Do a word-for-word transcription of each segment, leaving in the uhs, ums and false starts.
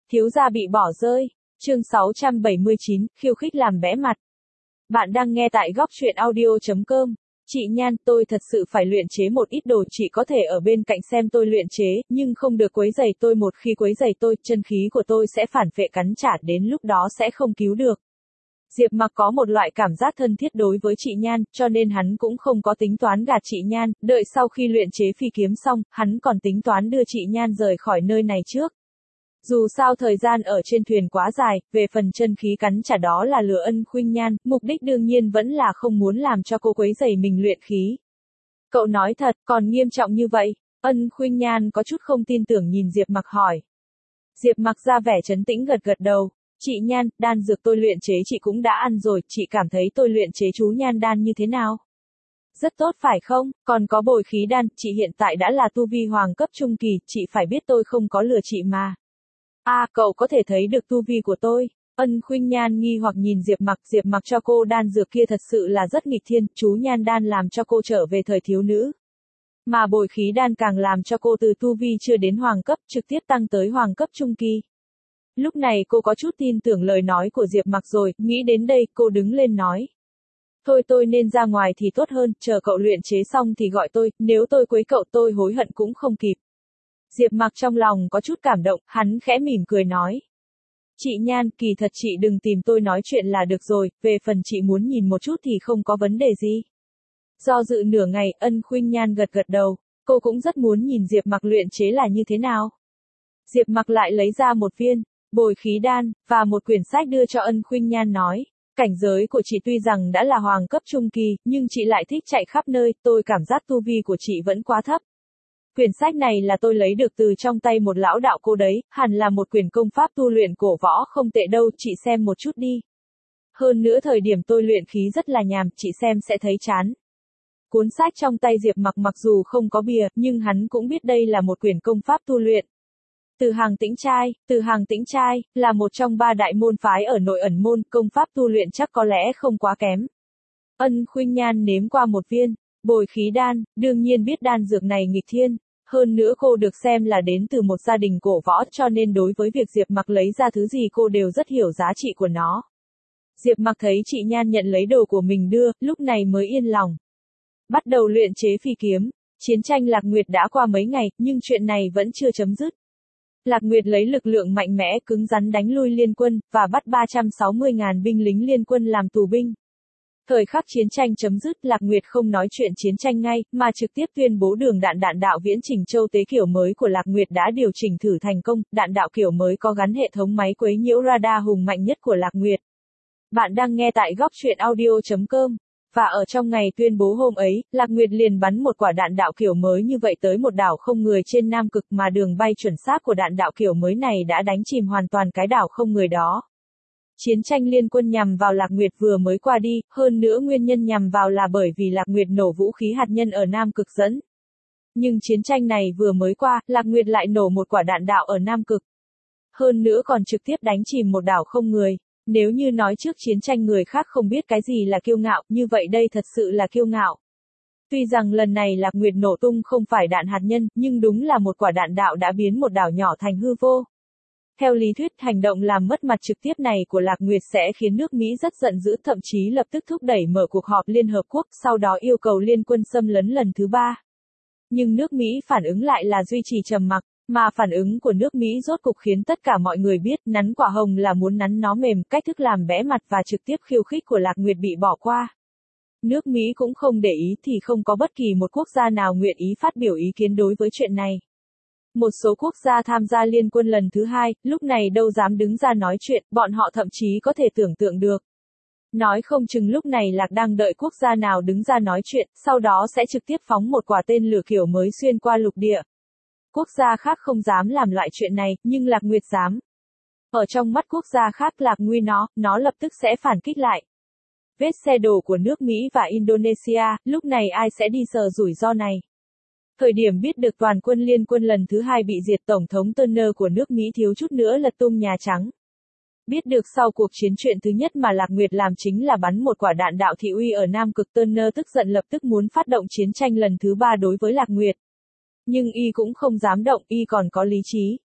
Thiếu gia bị bỏ rơi. Chương sáu trăm bảy mươi chín, khiêu khích làm bẽ mặt. Bạn đang nghe tại góc truyện audio chấm com. Chị Nhan, tôi thật sự phải luyện chế một ít đồ, chị có thể ở bên cạnh xem tôi luyện chế, nhưng không được quấy rầy tôi, một khi quấy rầy tôi, chân khí của tôi sẽ phản phệ cắn trả, đến lúc đó sẽ không cứu được. Diệp Mặc có một loại cảm giác thân thiết đối với chị Nhan, cho nên hắn cũng không có tính toán gạt chị Nhan, đợi sau khi luyện chế phi kiếm xong, hắn còn tính toán đưa chị Nhan rời khỏi nơi này trước. Dù sao thời gian ở trên thuyền quá dài, về phần chân khí cắn trả đó là lừa Ân Khuynh Nhan, mục đích đương nhiên vẫn là không muốn làm cho cô quấy rầy mình luyện khí. Cậu nói thật, còn nghiêm trọng như vậy? Ân Khuynh Nhan có chút không tin tưởng nhìn Diệp Mặc hỏi. Diệp Mặc ra vẻ trấn tĩnh gật gật đầu. Chị Nhan, đan dược tôi luyện chế chị cũng đã ăn rồi, chị cảm thấy tôi luyện chế chú Nhan đan như thế nào? Rất tốt phải không? Còn có bồi khí đan, chị hiện tại đã là tu vi hoàng cấp trung kỳ, chị phải biết tôi không có lừa chị mà. A, à, cậu có thể thấy được tu vi của tôi. Ân Khuynh Nhan nghi hoặc nhìn Diệp Mặc, Diệp Mặc cho cô đan dược kia thật sự là rất nghịch thiên, chú Nhan đan làm cho cô trở về thời thiếu nữ. Mà bồi khí đan càng làm cho cô từ tu vi chưa đến hoàng cấp, trực tiếp tăng tới hoàng cấp trung kỳ. Lúc này cô có chút tin tưởng lời nói của Diệp Mặc rồi, nghĩ đến đây, cô đứng lên nói. Thôi tôi nên ra ngoài thì tốt hơn, chờ cậu luyện chế xong thì gọi tôi, nếu tôi quấy cậu tôi hối hận cũng không kịp. Diệp Mặc trong lòng có chút cảm động, hắn khẽ mỉm cười nói. Chị Nhan, kỳ thật chị đừng tìm tôi nói chuyện là được rồi, về phần chị muốn nhìn một chút thì không có vấn đề gì. Do dự nửa ngày, Ân Khuynh Nhan gật gật đầu, cô cũng rất muốn nhìn Diệp Mặc luyện chế là như thế nào. Diệp Mặc lại lấy ra một viên bồi khí đan, và một quyển sách đưa cho Ân Khuynh Nhan nói, cảnh giới của chị tuy rằng đã là hoàng cấp trung kỳ, nhưng chị lại thích chạy khắp nơi, tôi cảm giác tu vi của chị vẫn quá thấp. Quyển sách này là tôi lấy được từ trong tay một lão đạo cô đấy, hẳn là một quyển công pháp tu luyện cổ võ không tệ đâu, chị xem một chút đi. Hơn nữa thời điểm tôi luyện khí rất là nhàm, chị xem sẽ thấy chán. Cuốn sách trong tay Diệp Mặc mặc dù không có bìa, nhưng hắn cũng biết đây là một quyển công pháp tu luyện. Từ Hàng Tĩnh Trai, Từ Hàng Tĩnh Trai, là một trong ba đại môn phái ở Nội Ẩn Môn, công pháp tu luyện chắc có lẽ không quá kém. Ân Khuynh Nhan nếm qua một viên bồi khí đan, đương nhiên biết đan dược này nghịch thiên, hơn nữa cô được xem là đến từ một gia đình cổ võ cho nên đối với việc Diệp Mặc lấy ra thứ gì cô đều rất hiểu giá trị của nó. Diệp Mặc thấy chị Nhan nhận lấy đồ của mình đưa, lúc này mới yên lòng. Bắt đầu luyện chế phi kiếm, chiến tranh Lạc Nguyệt đã qua mấy ngày, nhưng chuyện này vẫn chưa chấm dứt. Lạc Nguyệt lấy lực lượng mạnh mẽ cứng rắn đánh lui liên quân, và bắt ba trăm sáu mươi nghìn binh lính liên quân làm tù binh. Thời khắc chiến tranh chấm dứt, Lạc Nguyệt không nói chuyện chiến tranh ngay, mà trực tiếp tuyên bố đường đạn đạn đạo viễn trình châu tế kiểu mới của Lạc Nguyệt đã điều chỉnh thử thành công, đạn đạo kiểu mới có gắn hệ thống máy quấy nhiễu radar hùng mạnh nhất của Lạc Nguyệt. Bạn đang nghe tại góc truyện audio chấm com. Và ở trong ngày tuyên bố hôm ấy, Lạc Nguyệt liền bắn một quả đạn đạo kiểu mới như vậy tới một đảo không người trên Nam Cực, mà đường bay chuẩn xác của đạn đạo kiểu mới này đã đánh chìm hoàn toàn cái đảo không người đó. Chiến tranh liên quân nhằm vào Lạc Nguyệt vừa mới qua đi, hơn nữa nguyên nhân nhằm vào là bởi vì Lạc Nguyệt nổ vũ khí hạt nhân ở Nam Cực dẫn. Nhưng chiến tranh này vừa mới qua, Lạc Nguyệt lại nổ một quả đạn đạo ở Nam Cực. Hơn nữa còn trực tiếp đánh chìm một đảo không người. Nếu như nói trước chiến tranh người khác không biết cái gì là kiêu ngạo, như vậy đây thật sự là kiêu ngạo. Tuy rằng lần này Lạc Nguyệt nổ tung không phải đạn hạt nhân, nhưng đúng là một quả đạn đạo đã biến một đảo nhỏ thành hư vô. Theo lý thuyết, hành động làm mất mặt trực tiếp này của Lạc Nguyệt sẽ khiến nước Mỹ rất giận dữ, thậm chí lập tức thúc đẩy mở cuộc họp Liên Hợp Quốc, sau đó yêu cầu liên quân xâm lấn lần thứ ba. Nhưng nước Mỹ phản ứng lại là duy trì trầm mặc, mà phản ứng của nước Mỹ rốt cục khiến tất cả mọi người biết, nắn quả hồng là muốn nắn nó mềm, cách thức làm bẽ mặt và trực tiếp khiêu khích của Lạc Nguyệt bị bỏ qua. Nước Mỹ cũng không để ý thì không có bất kỳ một quốc gia nào nguyện ý phát biểu ý kiến đối với chuyện này. Một số quốc gia tham gia liên quân lần thứ hai, lúc này đâu dám đứng ra nói chuyện, bọn họ thậm chí có thể tưởng tượng được. Nói không chừng lúc này Lạc đang đợi quốc gia nào đứng ra nói chuyện, sau đó sẽ trực tiếp phóng một quả tên lửa kiểu mới xuyên qua lục địa. Quốc gia khác không dám làm loại chuyện này, nhưng Lạc Nguyệt dám. Ở trong mắt quốc gia khác Lạc Nguy nó, nó lập tức sẽ phản kích lại. Vết xe đổ của nước Mỹ và Indonesia, lúc này ai sẽ đi sờ rủi ro này? Thời điểm biết được toàn quân liên quân lần thứ hai bị diệt, Tổng thống Turner của nước Mỹ thiếu chút nữa lật tung Nhà Trắng. Biết được sau cuộc chiến chuyện thứ nhất mà Lạc Nguyệt làm chính là bắn một quả đạn đạo thị uy ở Nam Cực, Turner tức giận lập tức muốn phát động chiến tranh lần thứ ba đối với Lạc Nguyệt. Nhưng y cũng không dám động, y còn có lý trí.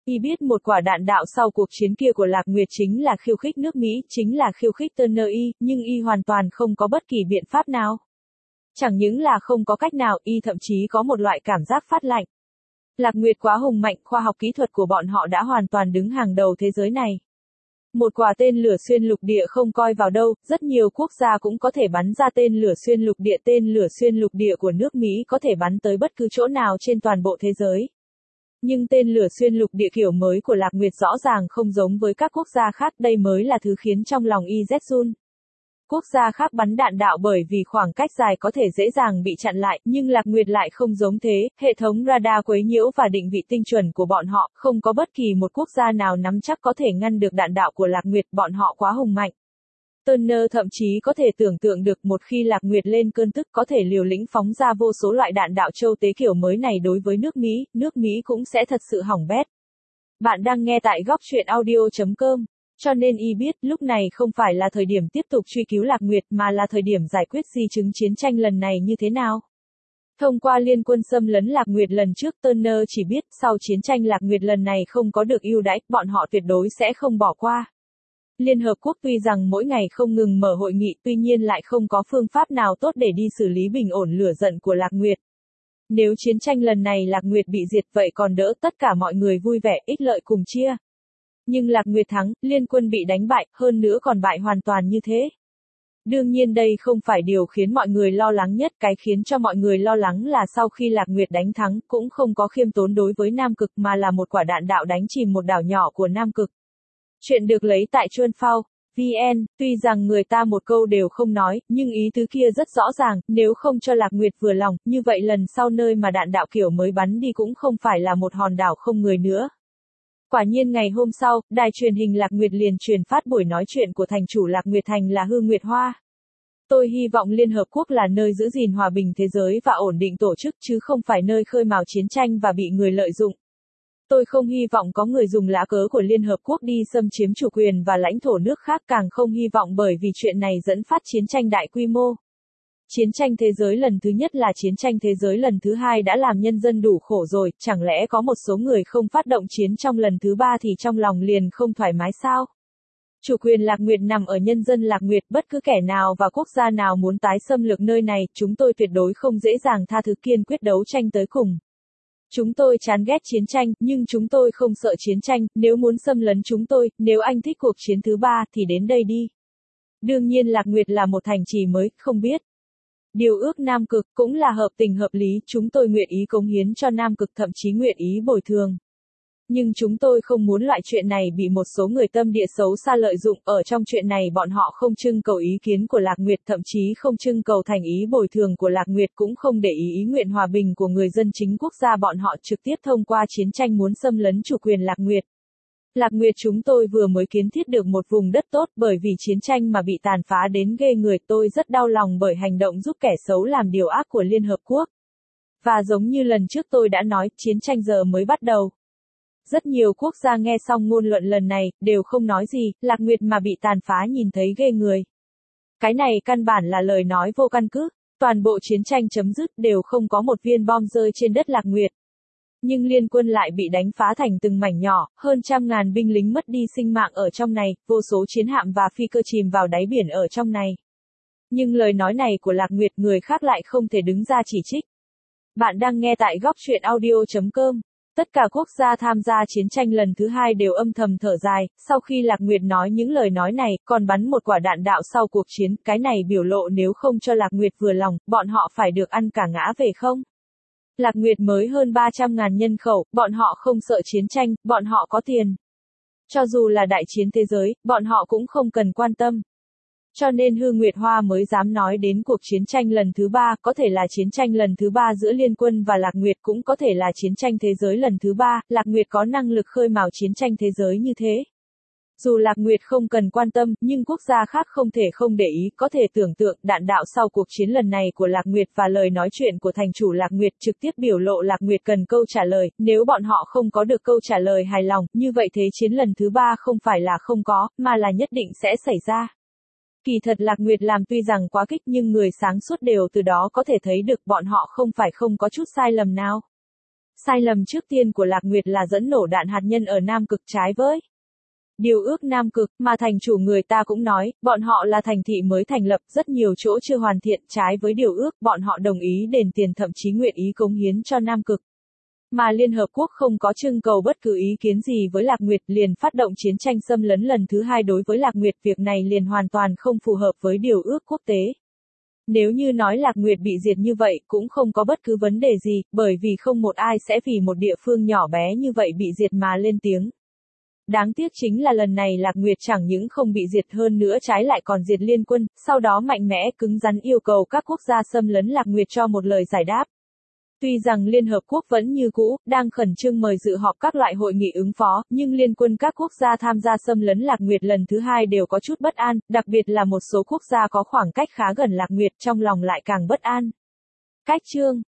Y biết một quả đạn đạo sau cuộc chiến kia của Lạc Nguyệt chính là khiêu khích nước Mỹ, chính là khiêu khích Turner Y, nhưng Y hoàn toàn không có bất kỳ biện pháp nào. Chẳng những là không có cách nào, Y thậm chí có một loại cảm giác phát lạnh. Lạc Nguyệt quá hùng mạnh, khoa học kỹ thuật của bọn họ đã hoàn toàn đứng hàng đầu thế giới này. Một quả tên lửa xuyên lục địa không coi vào đâu, rất nhiều quốc gia cũng có thể bắn ra tên lửa xuyên lục địa. Tên lửa xuyên lục địa của nước Mỹ có thể bắn tới bất cứ chỗ nào trên toàn bộ thế giới. Nhưng tên lửa xuyên lục địa kiểu mới của Lạc Nguyệt rõ ràng không giống với các quốc gia khác, đây mới là thứ khiến trong lòng Y rét run. Quốc gia khác bắn đạn đạo bởi vì khoảng cách dài có thể dễ dàng bị chặn lại, nhưng Lạc Nguyệt lại không giống thế, hệ thống radar quấy nhiễu và định vị tinh chuẩn của bọn họ, không có bất kỳ một quốc gia nào nắm chắc có thể ngăn được đạn đạo của Lạc Nguyệt, bọn họ quá hùng mạnh. Turner thậm chí có thể tưởng tượng được một khi Lạc Nguyệt lên cơn tức có thể liều lĩnh phóng ra vô số loại đạn đạo châu tế kiểu mới này đối với nước Mỹ, nước Mỹ cũng sẽ thật sự hỏng bét. Bạn đang nghe tại góc truyện audio chấm com. Cho nên Y biết, lúc này không phải là thời điểm tiếp tục truy cứu Lạc Nguyệt mà là thời điểm giải quyết di chứng chiến tranh lần này như thế nào. Thông qua liên quân xâm lấn Lạc Nguyệt lần trước, Turner chỉ biết sau chiến tranh Lạc Nguyệt lần này không có được ưu đãi, bọn họ tuyệt đối sẽ không bỏ qua. Liên Hợp Quốc tuy rằng mỗi ngày không ngừng mở hội nghị, tuy nhiên lại không có phương pháp nào tốt để đi xử lý bình ổn lửa giận của Lạc Nguyệt. Nếu chiến tranh lần này Lạc Nguyệt bị diệt vậy còn đỡ, tất cả mọi người vui vẻ, ích lợi cùng chia. Nhưng Lạc Nguyệt thắng, liên quân bị đánh bại, hơn nữa còn bại hoàn toàn như thế. Đương nhiên đây không phải điều khiến mọi người lo lắng nhất, cái khiến cho mọi người lo lắng là sau khi Lạc Nguyệt đánh thắng, cũng không có khiêm tốn đối với Nam Cực mà là một quả đạn đạo đánh chìm một đảo nhỏ của Nam Cực. Chuyện được lấy tại Chuanphao chấm vn, tuy rằng người ta một câu đều không nói, nhưng ý tứ kia rất rõ ràng, nếu không cho Lạc Nguyệt vừa lòng, như vậy lần sau nơi mà đạn đạo kiểu mới bắn đi cũng không phải là một hòn đảo không người nữa. Quả nhiên ngày hôm sau, đài truyền hình Lạc Nguyệt liền truyền phát buổi nói chuyện của thành chủ Lạc Nguyệt Thành là Hư Nguyệt Hoa. Tôi hy vọng Liên Hợp Quốc là nơi giữ gìn hòa bình thế giới và ổn định tổ chức chứ không phải nơi khơi mào chiến tranh và bị người lợi dụng. Tôi không hy vọng có người dùng lá cớ của Liên Hợp Quốc đi xâm chiếm chủ quyền và lãnh thổ nước khác, càng không hy vọng bởi vì chuyện này dẫn phát chiến tranh đại quy mô. Chiến tranh thế giới lần thứ nhất là chiến tranh thế giới lần thứ hai đã làm nhân dân đủ khổ rồi, chẳng lẽ có một số người không phát động chiến trong lần thứ ba thì trong lòng liền không thoải mái sao? Chủ quyền Lạc Nguyệt nằm ở nhân dân Lạc Nguyệt, bất cứ kẻ nào và quốc gia nào muốn tái xâm lược nơi này, chúng tôi tuyệt đối không dễ dàng tha thứ, kiên quyết đấu tranh tới cùng. Chúng tôi chán ghét chiến tranh, nhưng chúng tôi không sợ chiến tranh, nếu muốn xâm lấn chúng tôi, nếu anh thích cuộc chiến thứ ba thì đến đây đi. Đương nhiên Lạc Nguyệt là một thành trì mới, không biết. Điều ước Nam Cực cũng là hợp tình hợp lý, chúng tôi nguyện ý cống hiến cho Nam Cực, thậm chí nguyện ý bồi thường. Nhưng chúng tôi không muốn loại chuyện này bị một số người tâm địa xấu xa lợi dụng, ở trong chuyện này bọn họ không trưng cầu ý kiến của Lạc Nguyệt, thậm chí không trưng cầu thành ý bồi thường của Lạc Nguyệt, cũng không để ý ý nguyện hòa bình của người dân chính quốc gia, bọn họ trực tiếp thông qua chiến tranh muốn xâm lấn chủ quyền Lạc Nguyệt. Lạc Nguyệt chúng tôi vừa mới kiến thiết được một vùng đất tốt, bởi vì chiến tranh mà bị tàn phá đến ghê người, tôi rất đau lòng bởi hành động giúp kẻ xấu làm điều ác của Liên Hợp Quốc. Và giống như lần trước tôi đã nói, chiến tranh giờ mới bắt đầu. Rất nhiều quốc gia nghe xong ngôn luận lần này, đều không nói gì, Lạc Nguyệt mà bị tàn phá nhìn thấy ghê người. Cái này căn bản là lời nói vô căn cứ, toàn bộ chiến tranh chấm dứt đều không có một viên bom rơi trên đất Lạc Nguyệt. Nhưng liên quân lại bị đánh phá thành từng mảnh nhỏ, hơn trăm ngàn binh lính mất đi sinh mạng ở trong này, vô số chiến hạm và phi cơ chìm vào đáy biển ở trong này. Nhưng lời nói này của Lạc Nguyệt người khác lại không thể đứng ra chỉ trích. Bạn đang nghe tại góc truyện audio chấm com. Tất cả quốc gia tham gia chiến tranh lần thứ hai đều âm thầm thở dài, sau khi Lạc Nguyệt nói những lời nói này, còn bắn một quả đạn đạo sau cuộc chiến, cái này biểu lộ nếu không cho Lạc Nguyệt vừa lòng, bọn họ phải được ăn cả ngã về không? Lạc Nguyệt mới hơn ba trăm ngàn nhân khẩu, bọn họ không sợ chiến tranh, bọn họ có tiền. Cho dù là đại chiến thế giới, bọn họ cũng không cần quan tâm. Cho nên Hư Nguyệt Hoa mới dám nói đến cuộc chiến tranh lần thứ ba, có thể là chiến tranh lần thứ ba giữa Liên quân và Lạc Nguyệt, cũng có thể là chiến tranh thế giới lần thứ ba, Lạc Nguyệt có năng lực khơi mào chiến tranh thế giới như thế. Dù Lạc Nguyệt không cần quan tâm, nhưng quốc gia khác không thể không để ý, có thể tưởng tượng đạn đạo sau cuộc chiến lần này của Lạc Nguyệt và lời nói chuyện của thành chủ Lạc Nguyệt trực tiếp biểu lộ Lạc Nguyệt cần câu trả lời, nếu bọn họ không có được câu trả lời hài lòng, như vậy thế chiến lần thứ ba không phải là không có, mà là nhất định sẽ xảy ra. Kỳ thật Lạc Nguyệt làm tuy rằng quá kích nhưng người sáng suốt đều từ đó có thể thấy được bọn họ không phải không có chút sai lầm nào. Sai lầm trước tiên của Lạc Nguyệt là dẫn nổ đạn hạt nhân ở Nam Cực trái với Điều ước Nam Cực, mà thành chủ người ta cũng nói, bọn họ là thành thị mới thành lập, rất nhiều chỗ chưa hoàn thiện, trái với điều ước, bọn họ đồng ý đền tiền thậm chí nguyện ý cống hiến cho Nam Cực. Mà Liên Hợp Quốc không có trưng cầu bất cứ ý kiến gì với Lạc Nguyệt, liền phát động chiến tranh xâm lấn lần thứ hai đối với Lạc Nguyệt, việc này liền hoàn toàn không phù hợp với điều ước quốc tế. Nếu như nói Lạc Nguyệt bị diệt như vậy, cũng không có bất cứ vấn đề gì, bởi vì không một ai sẽ vì một địa phương nhỏ bé như vậy bị diệt mà lên tiếng. Đáng tiếc chính là lần này Lạc Nguyệt chẳng những không bị diệt hơn nữa trái lại còn diệt liên quân, sau đó mạnh mẽ cứng rắn yêu cầu các quốc gia xâm lấn Lạc Nguyệt cho một lời giải đáp. Tuy rằng Liên Hợp Quốc vẫn như cũ, đang khẩn trương mời dự họp các loại hội nghị ứng phó, nhưng liên quân các quốc gia tham gia xâm lấn Lạc Nguyệt lần thứ hai đều có chút bất an, đặc biệt là một số quốc gia có khoảng cách khá gần Lạc Nguyệt, trong lòng lại càng bất an. Cách chương